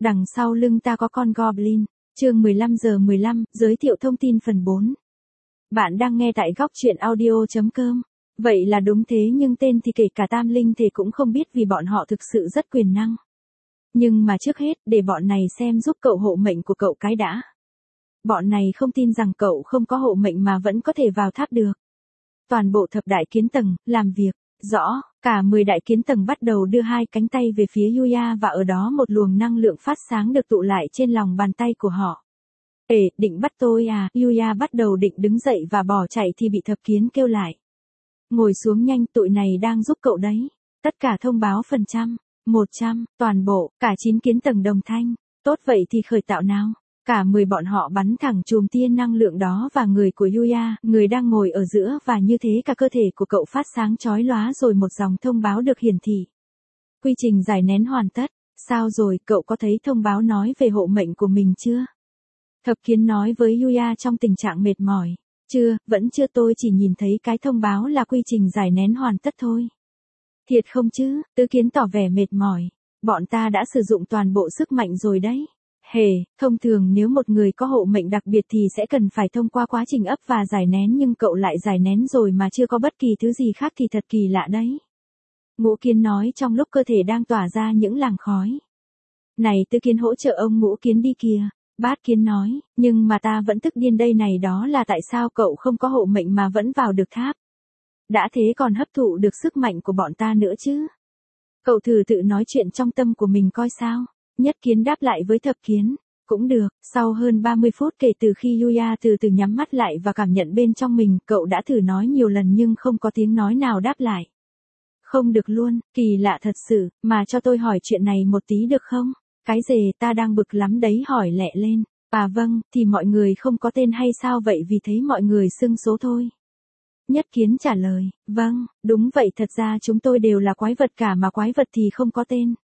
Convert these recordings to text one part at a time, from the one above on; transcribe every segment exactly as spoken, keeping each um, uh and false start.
Đằng sau lưng ta có con Goblin. Chương mười lăm giờ mười lăm, giới thiệu thông tin phần bốn. Bạn đang nghe tại góc truyện audio chấm com. Vậy là đúng thế, nhưng tên thì kể cả Tam Linh Thể cũng không biết, vì bọn họ thực sự rất quyền năng. Nhưng mà trước hết, để bọn này xem giúp cậu hộ mệnh của cậu cái đã. Bọn này không tin rằng cậu không có hộ mệnh mà vẫn có thể vào tháp được. Toàn bộ thập đại kiến tầng, làm việc. Rõ, cả mười đại kiến tầng bắt đầu đưa hai cánh tay về phía Yuya, và ở đó một luồng năng lượng phát sáng được tụ lại trên lòng bàn tay của họ. Ê, định bắt tôi à? Yuya bắt đầu định đứng dậy và bỏ chạy thì bị thập kiến kêu lại. Ngồi xuống nhanh, tụi này đang giúp cậu đấy. Tất cả thông báo phần trăm, một trăm, toàn bộ, cả chín kiến tầng đồng thanh. Tốt vậy thì khởi tạo nào. Cả mười bọn họ bắn thẳng chùm tia năng lượng đó và người của Yuya, người đang ngồi ở giữa, và như thế cả cơ thể của cậu phát sáng chói lóa, rồi một dòng thông báo được hiển thị. Quy trình giải nén hoàn tất. Sao rồi, cậu có thấy thông báo nói về hộ mệnh của mình chưa? Thập kiến nói với Yuya trong tình trạng mệt mỏi. Chưa, vẫn chưa, tôi chỉ nhìn thấy cái thông báo là quy trình giải nén hoàn tất thôi. Thiệt không chứ? Tứ kiến tỏ vẻ mệt mỏi. Bọn ta đã sử dụng toàn bộ sức mạnh rồi đấy. Hề, thông thường nếu một người có hộ mệnh đặc biệt thì sẽ cần phải thông qua quá trình ấp và giải nén, nhưng cậu lại giải nén rồi mà chưa có bất kỳ thứ gì khác thì thật kỳ lạ đấy. Ngũ Kiến nói trong lúc cơ thể đang tỏa ra những làn khói. Này, Tứ Kiến hỗ trợ ông Ngũ Kiến đi kìa. Bát Kiến nói, nhưng mà ta vẫn tức điên đây này, đó là tại sao cậu không có hộ mệnh mà vẫn vào được tháp. Đã thế còn hấp thụ được sức mạnh của bọn ta nữa chứ. Cậu thử tự nói chuyện trong tâm của mình coi sao. Nhất Kiến đáp lại với Thập Kiến. Cũng được, sau hơn ba mươi phút kể từ khi Yuya từ từ nhắm mắt lại và cảm nhận bên trong mình, cậu đã thử nói nhiều lần nhưng không có tiếng nói nào đáp lại. Không được luôn, kỳ lạ thật sự, mà cho tôi hỏi chuyện này một tí được không? Cái gì, ta đang bực lắm đấy, hỏi lẹ lên. À vâng, thì mọi người không có tên hay sao vậy, vì thấy mọi người xưng số thôi. Nhất Kiến trả lời, vâng, đúng vậy, thật ra chúng tôi đều là quái vật cả, mà quái vật thì không có tên.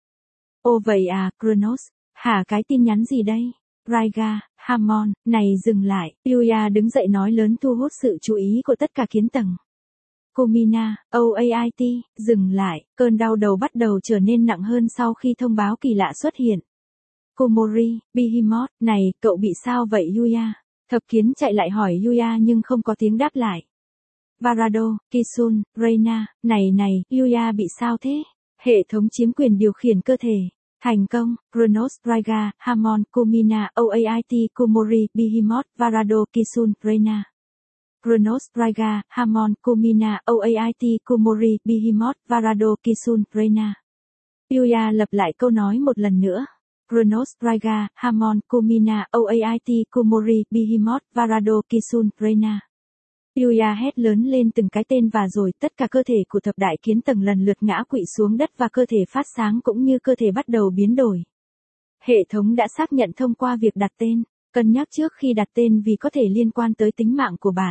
Ồ vậy à, Kronos, hả, cái tin nhắn gì đây? Raiga, Hamon, này dừng lại, Yuya đứng dậy nói lớn, thu hút sự chú ý của tất cả kiến tầng. Kumina, o a i tê, dừng lại, cơn đau đầu bắt đầu trở nên nặng hơn sau khi thông báo kỳ lạ xuất hiện. Komori, Behemoth, này, cậu bị sao vậy Yuya? Thập Kiến chạy lại hỏi Yuya nhưng không có tiếng đáp lại. Varado, Kisun, Reina, này này, Yuya bị sao thế? Hệ thống chiếm quyền điều khiển cơ thể. Thành công, Kronos, Raiga, Hamon, Kumina, o a i tê, Komori, Behemoth, Varado, Kisun, Reina. Kronos, Raiga, Hamon, Kumina, o a i tê, Komori, Behemoth, Varado, Kisun, Reina. Yuya lặp lại câu nói một lần nữa. Kronos, Raiga, Hamon, Kumina, o a i tê, Komori, Behemoth, Varado, Kisun, Reina. Yuya hét lớn lên từng cái tên, và rồi tất cả cơ thể của thập đại kiến tầng lần lượt ngã quỵ xuống đất, và cơ thể phát sáng cũng như cơ thể bắt đầu biến đổi. Hệ thống đã xác nhận thông qua việc đặt tên, cân nhắc trước khi đặt tên vì có thể liên quan tới tính mạng của bạn.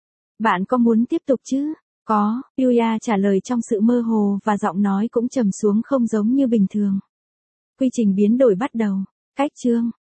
Bạn có muốn tiếp tục chứ? Có, Yuya trả lời trong sự mơ hồ, và giọng nói cũng trầm xuống không giống như bình thường. Quy trình biến đổi bắt đầu. Cách chương